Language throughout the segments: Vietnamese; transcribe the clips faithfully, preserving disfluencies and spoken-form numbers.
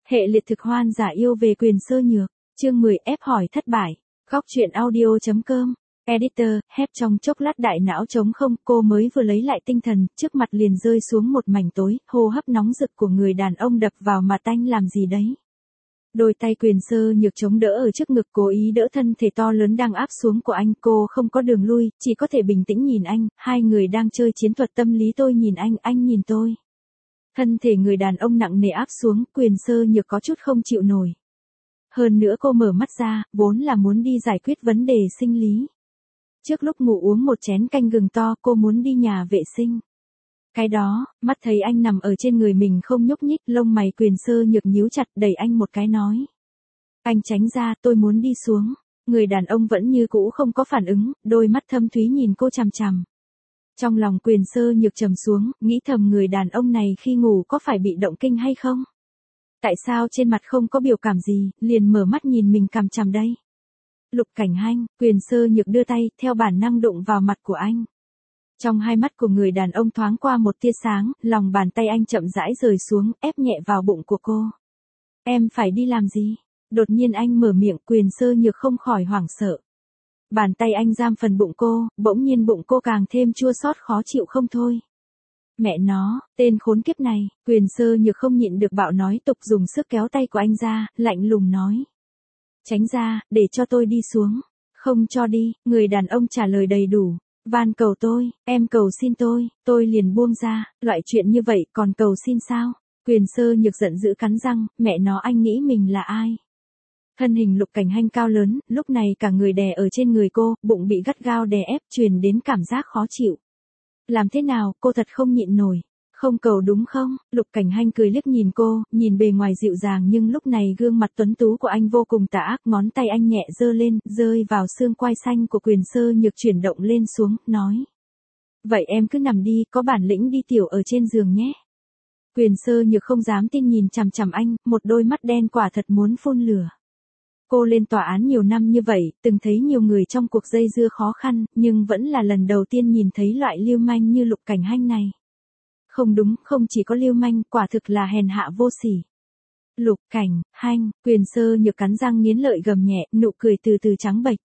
Hệ liệt thực hoan giả yêu về Quyền Sơ Nhược, chương mười ép hỏi thất bại. Góc truyện audio.com, editor, hép trong chốc lát đại não trống không, cô mới vừa lấy lại tinh thần, trước mặt liền rơi xuống một mảnh tối, hô hấp nóng rực của người đàn ông đập vào mặt anh làm gì đấy. Đôi tay Quyền Sơ Nhược chống đỡ ở trước ngực, cố ý đỡ thân thể to lớn đang áp xuống của anh, cô không có đường lui, chỉ có thể bình tĩnh nhìn anh, hai người đang chơi chiến thuật tâm lý, tôi nhìn anh, anh nhìn tôi. Thân thể người đàn ông nặng nề áp xuống, Quyền Sơ Nhược có chút không chịu nổi. Hơn nữa cô mở mắt ra, vốn là muốn đi giải quyết vấn đề sinh lý. Trước lúc ngủ uống một chén canh gừng to, cô muốn đi nhà vệ sinh. Cái đó, mắt thấy anh nằm ở trên người mình không nhúc nhích, lông mày Quyền Sơ Nhược nhíu chặt, đẩy anh một cái nói. Anh tránh ra, tôi muốn đi xuống. Người đàn ông vẫn như cũ không có phản ứng, đôi mắt thâm thúy nhìn cô chằm chằm. Trong lòng Quyền Sơ Nhược trầm xuống, nghĩ thầm người đàn ông này khi ngủ có phải bị động kinh hay không? Tại sao trên mặt không có biểu cảm gì, liền mở mắt nhìn mình cằm chằm đây? Lục Cảnh Hanh, Quyền Sơ Nhược đưa tay, theo bản năng đụng vào mặt của anh. Trong hai mắt của người đàn ông thoáng qua một tia sáng, lòng bàn tay anh chậm rãi rời xuống, ép nhẹ vào bụng của cô. Em phải đi làm gì? Đột nhiên anh mở miệng, Quyền Sơ Nhược không khỏi hoảng sợ. Bàn tay anh giam phần bụng cô, bỗng nhiên bụng cô càng thêm chua xót khó chịu không thôi. Mẹ nó, tên khốn kiếp này, Quyền Sơ Nhược không nhịn được bạo nói tục, dùng sức kéo tay của anh ra, lạnh lùng nói. Tránh ra, để cho tôi đi xuống. Không cho đi, người đàn ông trả lời đầy đủ. Van cầu tôi, em cầu xin tôi, tôi liền buông ra, loại chuyện như vậy còn cầu xin sao? Quyền Sơ Nhược giận dữ cắn răng, mẹ nó, anh nghĩ mình là ai? Thân hình Lục Cảnh Hanh cao lớn, lúc này cả người đè ở trên người cô, bụng bị gắt gao đè ép, truyền đến cảm giác khó chịu. Làm thế nào, cô thật không nhịn nổi. Không cầu đúng không? Lục Cảnh Hanh cười liếc nhìn cô, nhìn bề ngoài dịu dàng nhưng lúc này gương mặt tuấn tú của anh vô cùng tà ác, ngón tay anh nhẹ giơ lên, rơi vào xương quai xanh của Quyền Sơ Nhược, chuyển động lên xuống, nói. Vậy em cứ nằm đi, có bản lĩnh đi tiểu ở trên giường nhé. Quyền Sơ Nhược không dám tin nhìn chằm chằm anh, một đôi mắt đen quả thật muốn phun lửa. Cô lên tòa án nhiều năm như vậy, từng thấy nhiều người trong cuộc dây dưa khó khăn, nhưng vẫn là lần đầu tiên nhìn thấy loại lưu manh như Lục Cảnh Hanh này. Không đúng, không chỉ có lưu manh, quả thực là hèn hạ vô sỉ. Lục Cảnh Hanh, Quyền Sơ Nhược cắn răng nghiến lợi gầm nhẹ, nụ cười từ từ trắng bệch.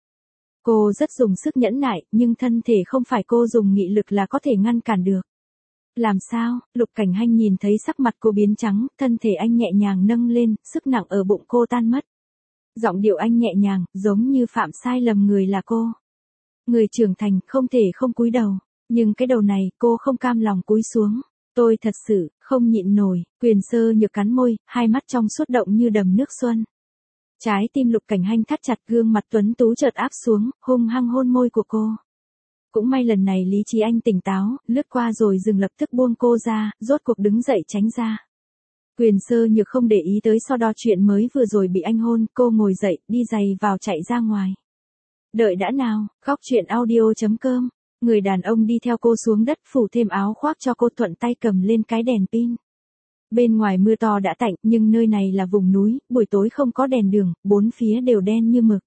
Cô rất dùng sức nhẫn nại, nhưng thân thể không phải cô dùng nghị lực là có thể ngăn cản được. Làm sao? Lục Cảnh Hanh nhìn thấy sắc mặt cô biến trắng, thân thể anh nhẹ nhàng nâng lên, sức nặng ở bụng cô tan mất. Giọng điệu anh nhẹ nhàng, giống như phạm sai lầm người là cô. Người trưởng thành không thể không cúi đầu, nhưng cái đầu này cô không cam lòng cúi xuống. Tôi thật sự không nhịn nổi. Quyền Sơ Nhược cắn môi, hai mắt trong suốt động như đầm nước xuân. Trái tim Lục Cảnh Hanh thắt chặt, gương mặt tuấn tú chợt áp xuống, hung hăng hôn môi của cô. Cũng may lần này lý trí anh tỉnh táo, lướt qua rồi dừng, lập tức buông cô ra, rốt cuộc đứng dậy tránh ra. Quyền Sơ Nhược không để ý tới so đo chuyện mới vừa rồi bị anh hôn, cô ngồi dậy, đi giày vào chạy ra ngoài. Đợi đã nào, góc truyện audio.com. Người đàn ông đi theo cô xuống đất, phủ thêm áo khoác cho cô, thuận tay cầm lên cái đèn pin. Bên ngoài mưa to đã tạnh, nhưng nơi này là vùng núi, buổi tối không có đèn đường, bốn phía đều đen như mực.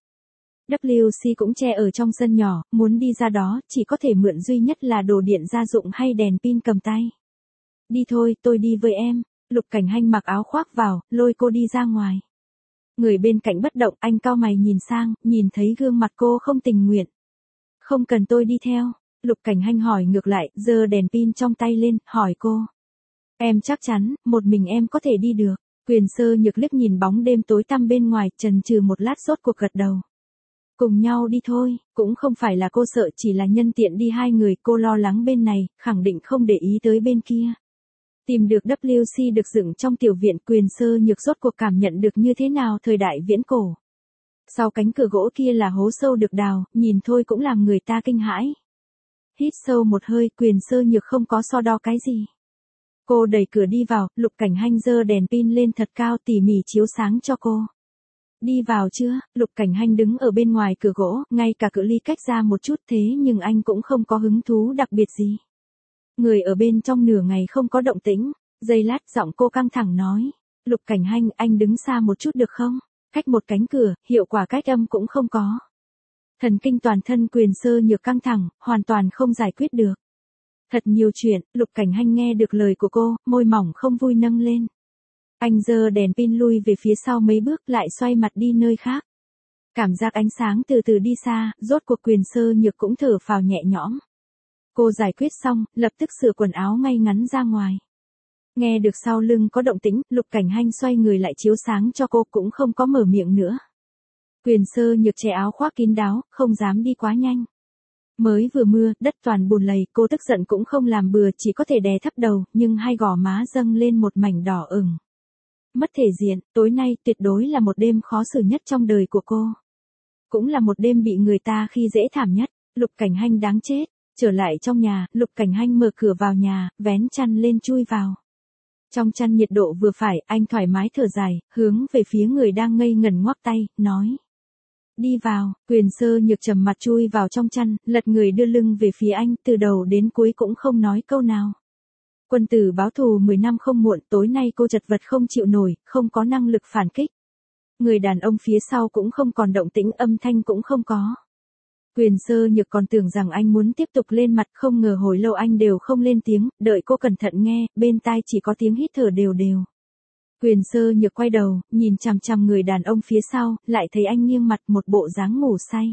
vê xê cũng che ở trong sân nhỏ, muốn đi ra đó, chỉ có thể mượn duy nhất là đồ điện gia dụng hay đèn pin cầm tay. Đi thôi, tôi đi với em. Lục Cảnh Hanh mặc áo khoác vào, lôi cô đi ra ngoài. Người bên cạnh bất động, anh cau mày nhìn sang, nhìn thấy gương mặt cô không tình nguyện. Không cần tôi đi theo. Lục Cảnh Hanh hỏi ngược lại, giơ đèn pin trong tay lên, hỏi cô. Em chắc chắn, một mình em có thể đi được. Quyền Sơ Nhược liếc nhìn bóng đêm tối tăm bên ngoài, chần chừ một lát rốt cuộc gật đầu. Cùng nhau đi thôi, cũng không phải là cô sợ, chỉ là nhân tiện đi hai người, cô lo lắng bên này, khẳng định không để ý tới bên kia. Tìm được vê xê được dựng trong tiểu viện, Quyền Sơ Nhược rốt cuộc cảm nhận được như thế nào thời đại viễn cổ. Sau cánh cửa gỗ kia là hố sâu được đào, nhìn thôi cũng làm người ta kinh hãi. Hít sâu một hơi, Quyền Sơ Nhược không có so đo cái gì. Cô đẩy cửa đi vào, Lục Cảnh Hanh giơ đèn pin lên thật cao, tỉ mỉ chiếu sáng cho cô. Đi vào chưa? Lục Cảnh Hanh đứng ở bên ngoài cửa gỗ, ngay cả cự ly cách ra một chút, thế nhưng anh cũng không có hứng thú đặc biệt gì. Người ở bên trong nửa ngày không có động tĩnh, giây lát giọng cô căng thẳng nói. Lục Cảnh Hanh, anh đứng xa một chút được không? Cách một cánh cửa, hiệu quả cách âm cũng không có. Thần kinh toàn thân Quyền Sơ Nhược căng thẳng, hoàn toàn không giải quyết được. Thật nhiều chuyện, Lục Cảnh Hanh nghe được lời của cô, môi mỏng không vui nâng lên. Anh giơ đèn pin lui về phía sau mấy bước lại xoay mặt đi nơi khác. Cảm giác ánh sáng từ từ đi xa, rốt cuộc Quyền Sơ Nhược cũng thở phào nhẹ nhõm. Cô giải quyết xong, lập tức sửa quần áo ngay ngắn ra ngoài. Nghe được sau lưng có động tĩnh, Lục Cảnh Hanh xoay người lại chiếu sáng cho cô cũng không có mở miệng nữa. Quyền Sơ Nhược che áo khoác kín đáo, không dám đi quá nhanh. Mới vừa mưa, đất toàn bùn lầy, cô tức giận cũng không làm bừa, chỉ có thể đè thấp đầu, nhưng hai gò má dâng lên một mảnh đỏ ửng. Mất thể diện, tối nay tuyệt đối là một đêm khó xử nhất trong đời của cô. Cũng là một đêm bị người ta khi dễ thảm nhất. Lục Cảnh Hanh đáng chết. Trở lại trong nhà, Lục Cảnh Hanh mở cửa vào nhà, vén chăn lên chui vào. Trong chăn nhiệt độ vừa phải, anh thoải mái thở dài, hướng về phía người đang ngây ngẩn ngoắc tay, nói. Đi vào. Quyền Sơ Nhược trầm mặt chui vào trong chăn, lật người đưa lưng về phía anh, từ đầu đến cuối cũng không nói câu nào. Quân tử báo thù mười năm không muộn, tối nay cô chật vật không chịu nổi, không có năng lực phản kích. Người đàn ông phía sau cũng không còn động tĩnh, âm thanh cũng không có. Quyền Sơ Nhược còn tưởng rằng anh muốn tiếp tục lên mặt, không ngờ hồi lâu anh đều không lên tiếng, đợi cô cẩn thận nghe, bên tai chỉ có tiếng hít thở đều đều. Quyền Sơ Nhược quay đầu, nhìn chằm chằm người đàn ông phía sau, lại thấy anh nghiêng mặt một bộ dáng ngủ say.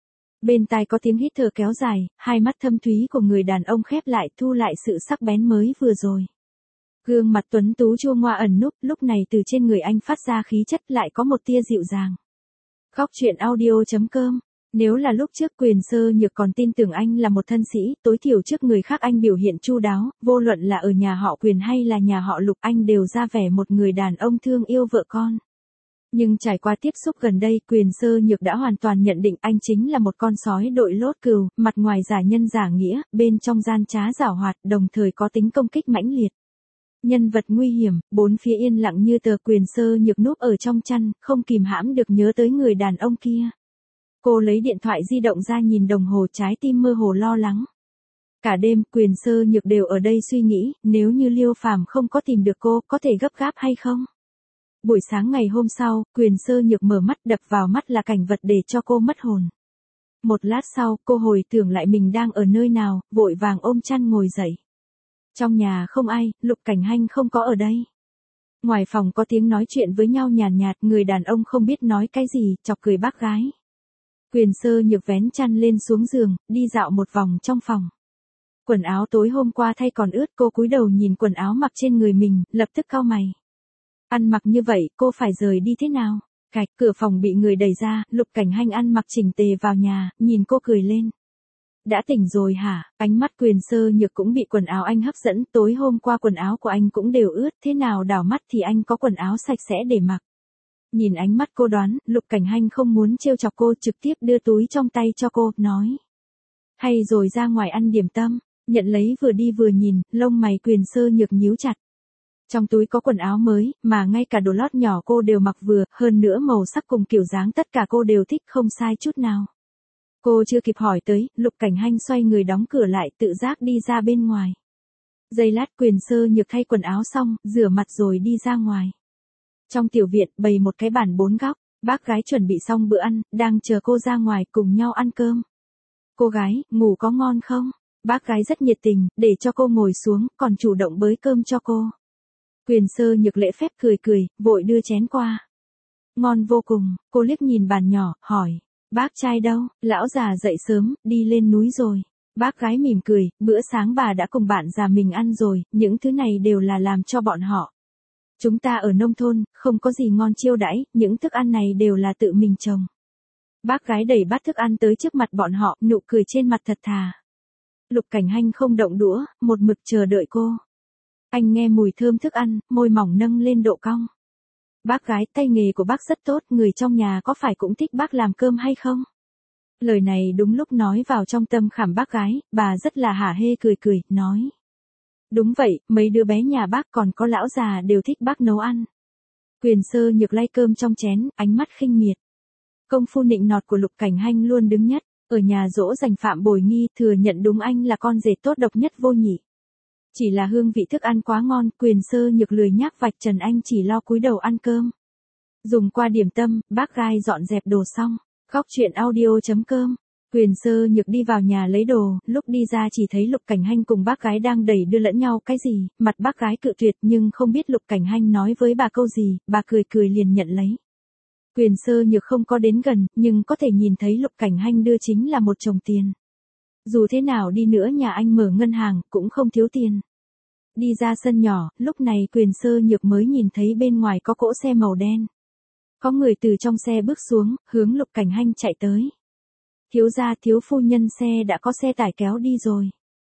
Bên tai có tiếng hít thở kéo dài, hai mắt thâm thúy của người đàn ông khép lại, thu lại sự sắc bén mới vừa rồi. Gương mặt tuấn tú chua ngoa ẩn núp, lúc này từ trên người anh phát ra khí chất lại có một tia dịu dàng. Khóc chuyện audio chấm com. Nếu là lúc trước Quyền Sơ Nhược còn tin tưởng anh là một thân sĩ, tối thiểu trước người khác anh biểu hiện chu đáo, vô luận là ở nhà họ Quyền hay là nhà họ Lục, anh đều ra vẻ một người đàn ông thương yêu vợ con. Nhưng trải qua tiếp xúc gần đây, Quyền Sơ Nhược đã hoàn toàn nhận định anh chính là một con sói đội lốt cừu, mặt ngoài giả nhân giả nghĩa, bên trong gian trá giảo hoạt, đồng thời có tính công kích mãnh liệt. Nhân vật nguy hiểm, bốn phía yên lặng như tờ. Quyền Sơ Nhược núp ở trong chăn, không kìm hãm được nhớ tới người đàn ông kia. Cô lấy điện thoại di động ra nhìn đồng hồ, trái tim mơ hồ lo lắng. Cả đêm, Quyền Sơ Nhược đều ở đây suy nghĩ, nếu như Liêu Phàm không có tìm được cô, có thể gấp gáp hay không? Buổi sáng ngày hôm sau, Quyền Sơ Nhược mở mắt, đập vào mắt là cảnh vật để cho cô mất hồn. Một lát sau, cô hồi tưởng lại mình đang ở nơi nào, vội vàng ôm chăn ngồi dậy. Trong nhà không ai, Lục Cảnh Hanh không có ở đây. Ngoài phòng có tiếng nói chuyện với nhau nhàn nhạt, người đàn ông không biết nói cái gì, chọc cười bác gái. Quyền Sơ Nhược vén chăn lên xuống giường, đi dạo một vòng trong phòng. Quần áo tối hôm qua thay còn ướt, cô cúi đầu nhìn quần áo mặc trên người mình, lập tức cau mày. Ăn mặc như vậy, cô phải rời đi thế nào? Cạch, cửa phòng bị người đẩy ra, Lục Cảnh Hanh ăn mặc chỉnh tề vào nhà, nhìn cô cười lên. Đã tỉnh rồi hả? Ánh mắt Quyền Sơ Nhược cũng bị quần áo anh hấp dẫn, tối hôm qua quần áo của anh cũng đều ướt, thế nào đảo mắt thì anh có quần áo sạch sẽ để mặc. Nhìn ánh mắt cô đoán, Lục Cảnh Hanh không muốn trêu chọc cô, trực tiếp đưa túi trong tay cho cô, nói. Hay rồi ra ngoài ăn điểm tâm, nhận lấy vừa đi vừa nhìn, lông mày Quyền Sơ Nhược nhíu chặt. Trong túi có quần áo mới, mà ngay cả đồ lót nhỏ cô đều mặc vừa, hơn nữa màu sắc cùng kiểu dáng tất cả cô đều thích, không sai chút nào. Cô chưa kịp hỏi tới, Lục Cảnh Hanh xoay người đóng cửa lại, tự giác đi ra bên ngoài. Giây lát Quyền Sơ Nhược thay quần áo xong, rửa mặt rồi đi ra ngoài. Trong tiểu viện, bày một cái bàn bốn góc, bác gái chuẩn bị xong bữa ăn, đang chờ cô ra ngoài cùng nhau ăn cơm. Cô gái, ngủ có ngon không? Bác gái rất nhiệt tình, để cho cô ngồi xuống, còn chủ động bới cơm cho cô. Quyền Sơ Nhược lễ phép cười cười, vội đưa chén qua. Ngon vô cùng, cô liếc nhìn bàn nhỏ, hỏi. Bác trai đâu? Lão già dậy sớm, đi lên núi rồi. Bác gái mỉm cười, bữa sáng bà đã cùng bạn già mình ăn rồi, những thứ này đều là làm cho bọn họ. Chúng ta ở nông thôn, không có gì ngon chiêu đãi, những thức ăn này đều là tự mình trồng. Bác gái đẩy bát thức ăn tới trước mặt bọn họ, nụ cười trên mặt thật thà. Lục Cảnh Hanh không động đũa, một mực chờ đợi cô. Anh nghe mùi thơm thức ăn, môi mỏng nâng lên độ cong. Bác gái, tay nghề của bác rất tốt, người trong nhà có phải cũng thích bác làm cơm hay không? Lời này đúng lúc nói vào trong tâm khảm bác gái, bà rất là hả hê cười cười, nói. Đúng vậy, mấy đứa bé nhà bác còn có lão già đều thích bác nấu ăn. Quyền Sơ Nhược lay cơm trong chén, ánh mắt khinh miệt. Công phu nịnh nọt của Lục Cảnh Hanh luôn đứng nhất, ở nhà dỗ dành Phạm Bồi Nghi, thừa nhận đúng anh là con rể tốt độc nhất vô nhị. Chỉ là hương vị thức ăn quá ngon, Quyền Sơ Nhược lười nhác vạch trần anh, chỉ lo cúi đầu ăn cơm. Dùng qua điểm tâm, bác gái dọn dẹp đồ xong. Khóc chuyện audio chấm com Quyền Sơ Nhược đi vào nhà lấy đồ, lúc đi ra chỉ thấy Lục Cảnh Hanh cùng bác gái đang đẩy đưa lẫn nhau cái gì, mặt bác gái cự tuyệt nhưng không biết Lục Cảnh Hanh nói với bà câu gì, bà cười cười liền nhận lấy. Quyền Sơ Nhược không có đến gần, nhưng có thể nhìn thấy Lục Cảnh Hanh đưa chính là một chồng tiền. Dù thế nào đi nữa nhà anh mở ngân hàng, cũng không thiếu tiền. Đi ra sân nhỏ, lúc này Quyền Sơ Nhược mới nhìn thấy bên ngoài có cỗ xe màu đen. Có người từ trong xe bước xuống, hướng Lục Cảnh Hanh chạy tới. Thiếu gia thiếu phu nhân xe đã có xe tải kéo đi rồi.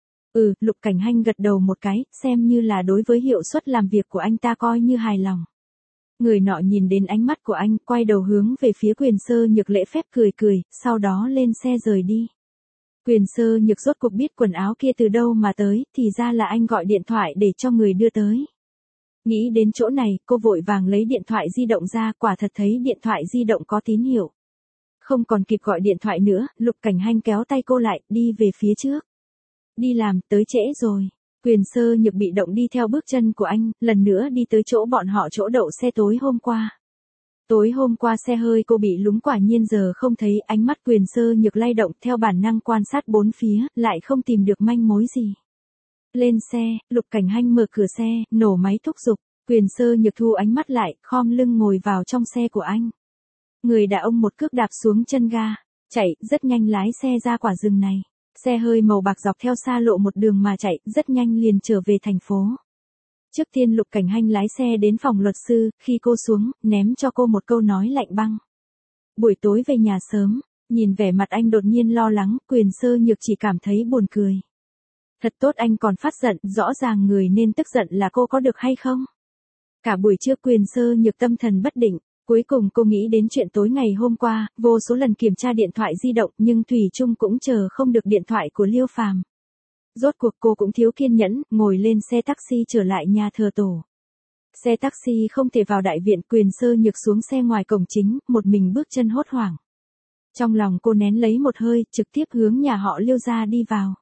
Ừ, Lục Cảnh Hanh gật đầu một cái, xem như là đối với hiệu suất làm việc của anh ta coi như hài lòng. Người nọ nhìn đến ánh mắt của anh, quay đầu hướng về phía Quyền Sơ Nhược lễ phép cười cười, sau đó lên xe rời đi. Quyền Sơ Nhược rốt cuộc biết quần áo kia từ đâu mà tới, thì ra là anh gọi điện thoại để cho người đưa tới. Nghĩ đến chỗ này, cô vội vàng lấy điện thoại di động ra, quả thật thấy điện thoại di động có tín hiệu. Không còn kịp gọi điện thoại nữa, Lục Cảnh Hanh kéo tay cô lại, đi về phía trước. Đi làm, tới trễ rồi. Quyền Sơ Nhược bị động đi theo bước chân của anh, lần nữa đi tới chỗ bọn họ chỗ đậu xe tối hôm qua. Tối hôm qua xe hơi cô bị lúng quả nhiên giờ không thấy, ánh mắt Quyền Sơ Nhược lay động theo bản năng quan sát bốn phía, lại không tìm được manh mối gì. Lên xe, Lục Cảnh Hanh mở cửa xe, nổ máy thúc giục, Quyền Sơ Nhược thu ánh mắt lại, khom lưng ngồi vào trong xe của anh. Người đàn ông một cước đạp xuống chân ga, chạy, rất nhanh lái xe ra quả rừng này. Xe hơi màu bạc dọc theo xa lộ một đường mà chạy, rất nhanh liền trở về thành phố. Trước tiên Lục Cảnh Hanh lái xe đến phòng luật sư, khi cô xuống, ném cho cô một câu nói lạnh băng. Buổi tối về nhà sớm, nhìn vẻ mặt anh đột nhiên lo lắng, Quyền Sơ Nhược chỉ cảm thấy buồn cười. Thật tốt anh còn phát giận, rõ ràng người nên tức giận là cô có được hay không? Cả buổi trưa Quyền Sơ Nhược tâm thần bất định. Cuối cùng cô nghĩ đến chuyện tối ngày hôm qua, vô số lần kiểm tra điện thoại di động nhưng Thủy Chung cũng chờ không được điện thoại của Liêu Phàm. Rốt cuộc cô cũng thiếu kiên nhẫn, ngồi lên xe taxi trở lại nhà thờ tổ. Xe taxi không thể vào đại viện, Quyền Sơ Nhược xuống xe ngoài cổng chính, một mình bước chân hốt hoảng. Trong lòng cô nén lấy một hơi, trực tiếp hướng nhà họ Liêu ra đi vào.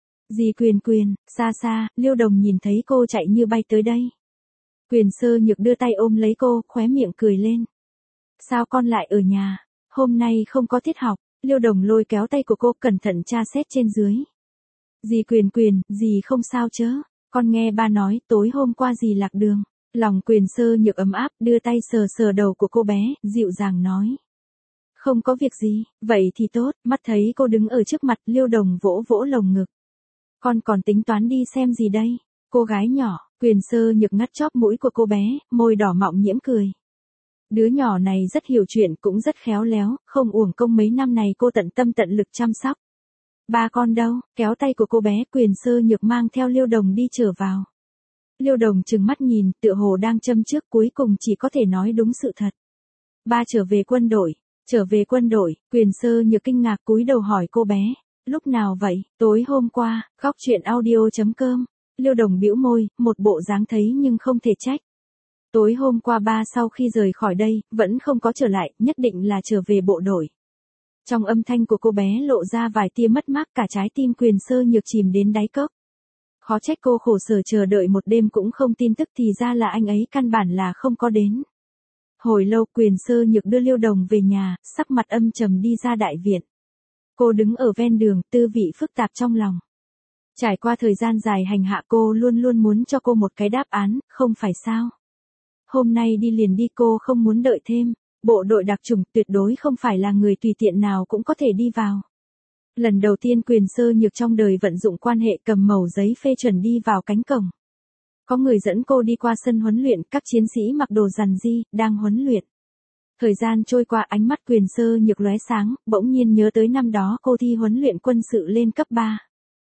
Dì Quyền Quyền, xa xa, Liêu Đồng nhìn thấy cô chạy như bay tới đây. Quyền Sơ Nhược đưa tay ôm lấy cô, khóe miệng cười lên. Sao con lại ở nhà? Hôm nay không có tiết học. Liêu Đồng lôi kéo tay của cô cẩn thận tra xét trên dưới. Dì Quyền Quyền, dì không sao chớ. Con nghe ba nói tối hôm qua dì lạc đường. Lòng Quyền Sơ Nhược ấm áp, đưa tay sờ sờ đầu của cô bé, dịu dàng nói. Không có việc gì, vậy thì tốt. Mắt thấy cô đứng ở trước mặt, Liêu Đồng vỗ vỗ lồng ngực. Con còn tính toán đi xem gì đây? Cô gái nhỏ, Quyền Sơ Nhược ngắt chóp mũi của cô bé, môi đỏ mọng nhiễm cười. Đứa nhỏ này rất hiểu chuyện, cũng rất khéo léo, không uổng công mấy năm này cô tận tâm tận lực chăm sóc. Ba con đâu? Kéo tay của cô bé, Quyền Sơ Nhược mang theo Liêu Đồng đi trở vào. Liêu Đồng trừng mắt nhìn, tựa hồ đang châm trước, cuối cùng chỉ có thể nói đúng sự thật. Ba trở về quân đội, trở về quân đội, Quyền Sơ Nhược kinh ngạc cúi đầu hỏi cô bé. Lúc nào vậy? Tối hôm qua, khóc chuyện audio chấm com. Liêu Đồng bĩu môi, một bộ dáng thấy nhưng không thể trách. Tối hôm qua ba sau khi rời khỏi đây, vẫn không có trở lại, nhất định là trở về bộ đội. Trong âm thanh của cô bé lộ ra vài tia mất mát, cả trái tim Quyền Sơ Nhược chìm đến đáy cốc. Khó trách cô khổ sở chờ đợi một đêm cũng không tin tức, thì ra là anh ấy căn bản là không có đến. Hồi lâu Quyền Sơ Nhược đưa Liêu Đồng về nhà, sắc mặt âm trầm đi ra đại viện. Cô đứng ở ven đường, tư vị phức tạp trong lòng. Trải qua thời gian dài hành hạ cô luôn luôn muốn cho cô một cái đáp án, không phải sao? Hôm nay đi liền đi, cô không muốn đợi thêm. Bộ đội đặc chủng tuyệt đối không phải là người tùy tiện nào cũng có thể đi vào. Lần đầu tiên Quyền Sơ Nhược trong đời vận dụng quan hệ, cầm mẩu giấy phê chuẩn đi vào cánh cổng. Có người dẫn cô đi qua sân huấn luyện, các chiến sĩ mặc đồ rằn ri, đang huấn luyện. Thời gian trôi qua, ánh mắt Quyền Sơ Nhược lóe sáng, bỗng nhiên nhớ tới năm đó cô thi huấn luyện quân sự lên cấp ba.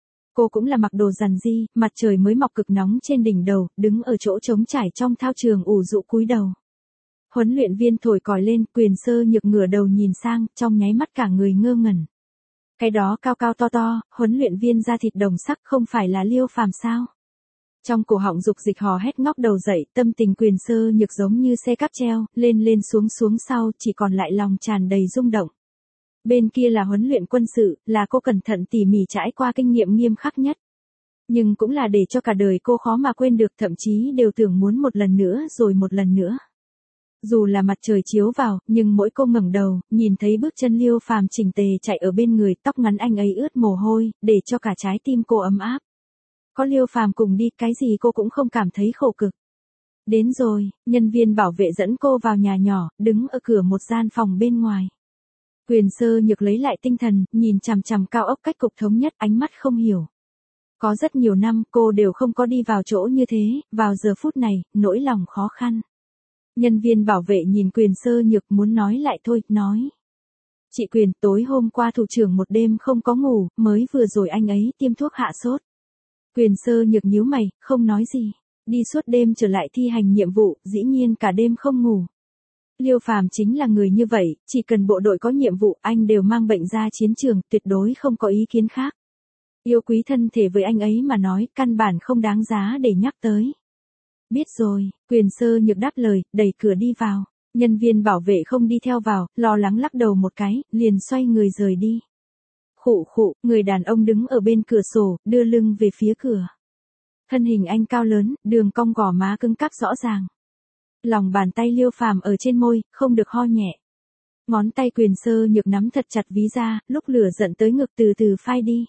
Cô cũng là mặc đồ rằn ri, mặt trời mới mọc cực nóng trên đỉnh đầu, đứng ở chỗ trống trải trong thao trường ủ rũ cúi đầu. Huấn luyện viên thổi còi lên, Quyền Sơ Nhược ngửa đầu nhìn sang, trong nháy mắt cả người ngơ ngẩn. Cái đó cao cao to to, huấn luyện viên da thịt đồng sắc không phải là Liêu Phàm sao? Trong cổ họng dục dịch hò hét ngóc đầu dậy, tâm tình Quyền Sơ Nhược giống như xe cáp treo, lên lên xuống xuống sau, chỉ còn lại lòng tràn đầy rung động. Bên kia là huấn luyện quân sự, là cô cẩn thận tỉ mỉ trải qua kinh nghiệm nghiêm khắc nhất. Nhưng cũng là để cho cả đời cô khó mà quên được, thậm chí đều tưởng muốn một lần nữa rồi một lần nữa. Dù là mặt trời chiếu vào, nhưng mỗi cô ngẩng đầu, nhìn thấy bước chân Liêu Phàm chỉnh tề chạy ở bên người, tóc ngắn anh ấy ướt mồ hôi, để cho cả trái tim cô ấm áp. Có Liêu Phàm cùng đi, cái gì cô cũng không cảm thấy khổ cực. Đến rồi, nhân viên bảo vệ dẫn cô vào nhà nhỏ, đứng ở cửa một gian phòng bên ngoài. Quyền Sơ Nhược lấy lại tinh thần, nhìn chằm chằm cao ốc cách cục thống nhất, ánh mắt không hiểu. Có rất nhiều năm cô đều không có đi vào chỗ như thế, vào giờ phút này, nỗi lòng khó khăn. Nhân viên bảo vệ nhìn Quyền Sơ Nhược muốn nói lại thôi, nói. Chị Quyền, tối hôm qua thủ trưởng một đêm không có ngủ, mới vừa rồi anh ấy tiêm thuốc hạ sốt. Quyền Sơ Nhược nhíu mày, không nói gì. Đi suốt đêm trở lại thi hành nhiệm vụ, dĩ nhiên cả đêm không ngủ. Liêu Phàm chính là người như vậy, chỉ cần bộ đội có nhiệm vụ, anh đều mang bệnh ra chiến trường, tuyệt đối không có ý kiến khác. Yêu quý thân thể với anh ấy mà nói, căn bản không đáng giá để nhắc tới. Biết rồi, Quyền Sơ Nhược đáp lời, đẩy cửa đi vào. Nhân viên bảo vệ không đi theo vào, lo lắng lắc đầu một cái, liền xoay người rời đi. Khụ khụ, người đàn ông đứng ở bên cửa sổ, đưa lưng về phía cửa. Thân hình anh cao lớn, đường cong gò má cứng cáp rõ ràng. Lòng bàn tay Liêu Phàm ở trên môi, không được ho nhẹ. Ngón tay Quyền Sơ Nhược nắm thật chặt ví da, lúc lửa giận tới ngực từ từ phai đi.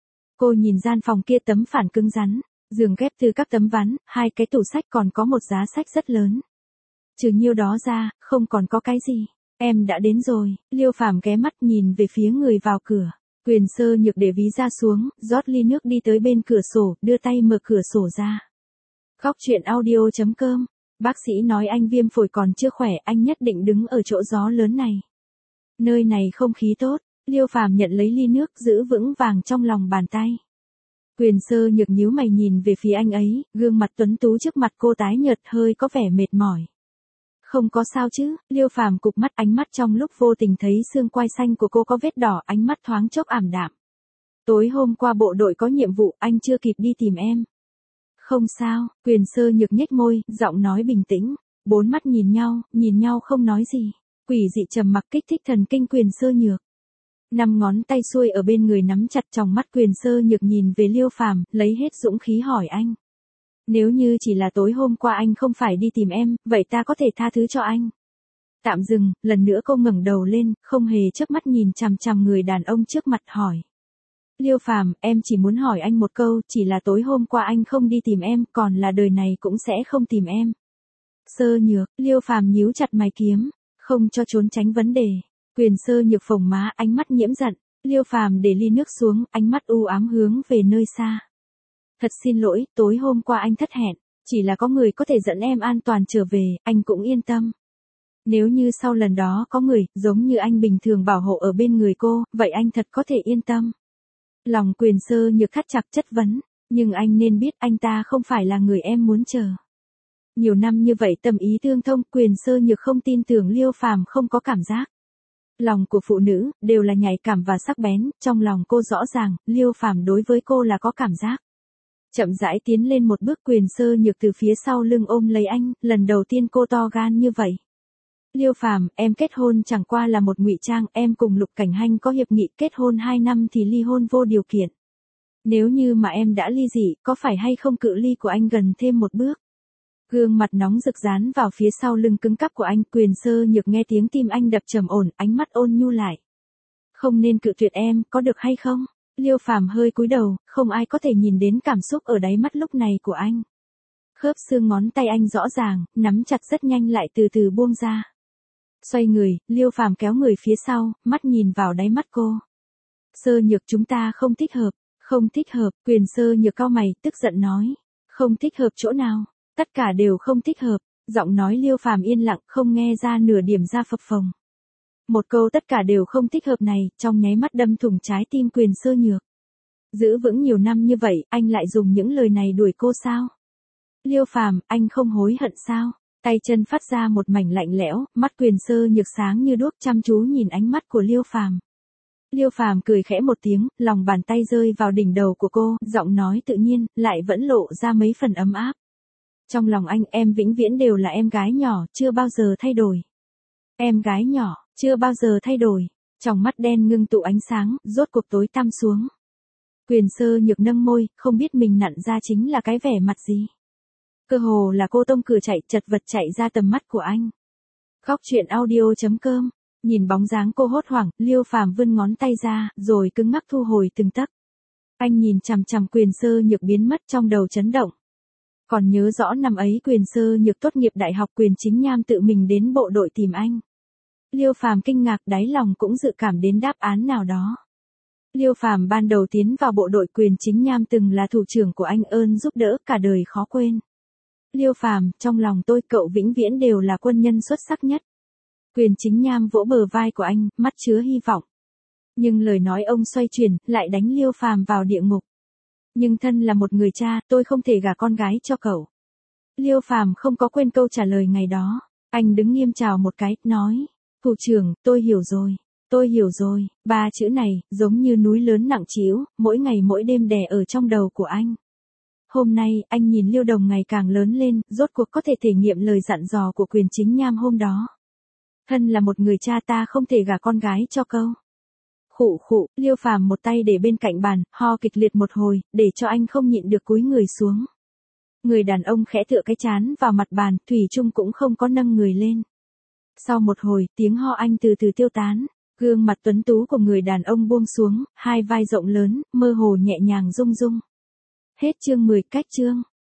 Cô nhìn gian phòng kia tấm phản cứng rắn, giường ghép từ các tấm ván, hai cái tủ sách còn có một giá sách rất lớn. Trừ nhiêu đó ra, không còn có cái gì. Em đã đến rồi, Liêu Phàm ghé mắt nhìn về phía người vào cửa. Quyền Sơ Nhược để ví ra xuống, rót ly nước đi tới bên cửa sổ, đưa tay mở cửa sổ ra. Góc truyện audio chấm com. Bác sĩ nói anh viêm phổi còn chưa khỏe, anh nhất định đứng ở chỗ gió lớn này. Nơi này không khí tốt, Liêu Phàm nhận lấy ly nước, giữ vững vàng trong lòng bàn tay. Quyền Sơ Nhược nhíu mày nhìn về phía anh ấy, gương mặt tuấn tú trước mặt cô tái nhợt, hơi có vẻ mệt mỏi. Không có sao chứ, Liêu Phàm cụp mắt, ánh mắt trong lúc vô tình thấy xương quai xanh của cô có vết đỏ, ánh mắt thoáng chốc ảm đạm. Tối hôm qua bộ đội có nhiệm vụ, anh chưa kịp đi tìm em. Không sao, Quyền Sơ Nhược nhếch môi, giọng nói bình tĩnh. Bốn mắt nhìn nhau, nhìn nhau không nói gì. Quỷ dị trầm mặc kích thích thần kinh Quyền Sơ Nhược. Năm ngón tay xuôi ở bên người nắm chặt, trong mắt Quyền Sơ Nhược nhìn về Liêu Phàm, lấy hết dũng khí hỏi anh. Nếu như chỉ là tối hôm qua anh không phải đi tìm em, vậy ta có thể tha thứ cho anh. Tạm dừng, lần nữa cô ngẩng đầu lên, không hề chớp mắt nhìn chằm chằm người đàn ông trước mặt hỏi. Liêu Phàm, em chỉ muốn hỏi anh một câu, chỉ là tối hôm qua anh không đi tìm em, còn là đời này cũng sẽ không tìm em. Sơ Nhược, Liêu Phàm nhíu chặt mày kiếm, không cho trốn tránh vấn đề. Quyền Sơ Nhược phồng má, ánh mắt nhiễm giận. Liêu Phàm để ly nước xuống, ánh mắt u ám hướng về nơi xa. Thật xin lỗi, tối hôm qua anh thất hẹn, chỉ là có người có thể dẫn em an toàn trở về, anh cũng yên tâm. Nếu như sau lần đó có người, giống như anh bình thường bảo hộ ở bên người cô, vậy anh thật có thể yên tâm. Lòng Quyền Sơ Nhược thắt chặt chất vấn, nhưng anh nên biết anh ta không phải là người em muốn chờ. Nhiều năm như vậy tâm ý tương thông, Quyền Sơ Nhược không tin tưởng Liêu Phàm không có cảm giác. Lòng của phụ nữ, đều là nhạy cảm và sắc bén, trong lòng cô rõ ràng, Liêu Phàm đối với cô là có cảm giác. Chậm rãi tiến lên một bước, Quyền Sơ Nhược từ phía sau lưng ôm lấy anh, lần đầu tiên cô to gan như vậy. Liêu Phàm, em kết hôn chẳng qua là một ngụy trang, em cùng Lục Cảnh Hanh có hiệp nghị kết hôn hai năm thì ly hôn vô điều kiện. Nếu như mà em đã ly dị, có phải hay không cự ly của anh gần thêm một bước? Gương mặt nóng rực dán vào phía sau lưng cứng cáp của anh, Quyền Sơ Nhược nghe tiếng tim anh đập trầm ổn, ánh mắt ôn nhu lại. Không nên cự tuyệt em, có được hay không? Liêu Phàm hơi cúi đầu, không ai có thể nhìn đến cảm xúc ở đáy mắt lúc này của anh. Khớp xương ngón tay anh rõ ràng, nắm chặt rất nhanh lại từ từ buông ra. Xoay người, Liêu Phàm kéo người phía sau, mắt nhìn vào đáy mắt cô. Sơ Nhược, chúng ta không thích hợp, không thích hợp, Quyền Sơ Nhược cau mày, tức giận nói. Không thích hợp chỗ nào? Tất cả đều không thích hợp, giọng nói Liêu Phàm yên lặng, không nghe ra nửa điểm ra phập phồng. Một câu tất cả đều không thích hợp này, trong nháy mắt đâm thủng trái tim Quyền Sơ Nhược. Giữ vững nhiều năm như vậy, anh lại dùng những lời này đuổi cô sao? Liêu Phàm, anh không hối hận sao? Tay chân phát ra một mảnh lạnh lẽo, mắt Quyền Sơ Nhược sáng như đuốc, chăm chú nhìn ánh mắt của Liêu Phàm. Liêu Phàm cười khẽ một tiếng, lòng bàn tay rơi vào đỉnh đầu của cô, giọng nói tự nhiên, lại vẫn lộ ra mấy phần ấm áp. Trong lòng anh, em vĩnh viễn đều là em gái nhỏ, chưa bao giờ thay đổi. Em gái nhỏ, chưa bao giờ thay đổi. Trong mắt đen ngưng tụ ánh sáng, rốt cuộc tối tăm xuống. Quyền Sơ Nhược nâng môi, không biết mình nặn ra chính là cái vẻ mặt gì. Cơ hồ là cô tông cửa chạy, chật vật chạy ra tầm mắt của anh. Góc truyện audio.com. Nhìn bóng dáng cô hốt hoảng, Liêu Phàm vươn ngón tay ra, rồi cứng ngắc thu hồi từng tấc. Anh nhìn chằm chằm Quyền Sơ Nhược biến mất, trong đầu chấn động. Còn nhớ rõ năm ấy Quyền Sơ Nhược tốt nghiệp đại học, Quyền Chính Nham tự mình đến bộ đội tìm anh. Liêu Phàm kinh ngạc, đáy lòng cũng dự cảm đến đáp án nào đó. Liêu Phàm ban đầu tiến vào bộ đội, Quyền Chính Nham từng là thủ trưởng của anh, ơn giúp đỡ cả đời khó quên. Liêu Phàm, trong lòng tôi cậu vĩnh viễn đều là quân nhân xuất sắc nhất. Quyền Chính Nham vỗ bờ vai của anh, mắt chứa hy vọng. Nhưng lời nói ông xoay chuyển, lại đánh Liêu Phàm vào địa ngục. Nhưng thân là một người cha, tôi không thể gả con gái cho cậu. Liêu Phàm không có quên câu trả lời ngày đó. Anh đứng nghiêm chào một cái, nói. Thủ trưởng, tôi hiểu rồi. Tôi hiểu rồi. Ba chữ này, giống như núi lớn nặng trĩu, mỗi ngày mỗi đêm đè ở trong đầu của anh. Hôm nay, anh nhìn Liêu Đồng ngày càng lớn lên, rốt cuộc có thể thể nghiệm lời dặn dò của Quyền Chính Nham hôm đó. Thân là một người cha, ta không thể gả con gái cho câu. Khụ khụ, Liêu Phàm một tay để bên cạnh bàn, ho kịch liệt một hồi, để cho anh không nhịn được cúi người xuống. Người đàn ông khẽ tựa cái trán vào mặt bàn, thủy chung cũng không có nâng người lên. Sau một hồi, tiếng ho anh từ từ tiêu tán, gương mặt tuấn tú của người đàn ông buông xuống, hai vai rộng lớn, mơ hồ nhẹ nhàng rung rung. Hết chương mười, cách chương.